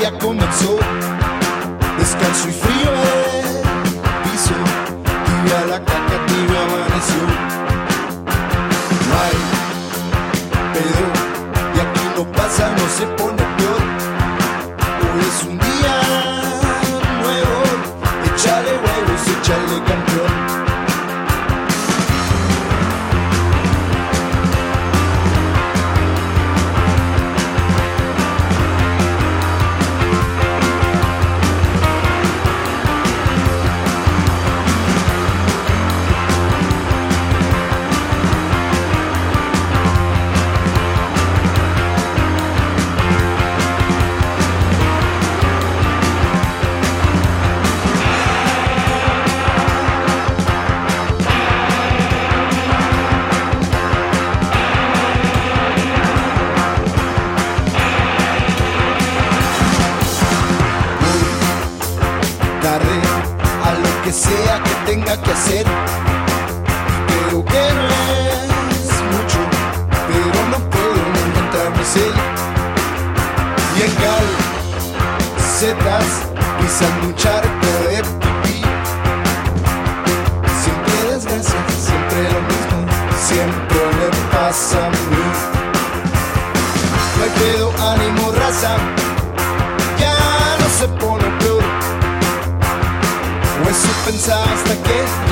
ya comenzó. Descalzo y frío el piso, tibia la caca, tibia amaneció. No hay pedo, y aquí no pasa, no se pone peor. Hoy es un día nuevo, échale huevos, échale campeón. Tarde a lo que sea que tenga que hacer. Creo que no es mucho, pero no puedo no encontrar mi cel. Y en calcetas pisando un charco de pipí. Siempre desgracia, siempre lo mismo, siempre me pasa a mí. No hay pedo, ánimo, raza, ya no se pone peor. O eso pensaba hasta que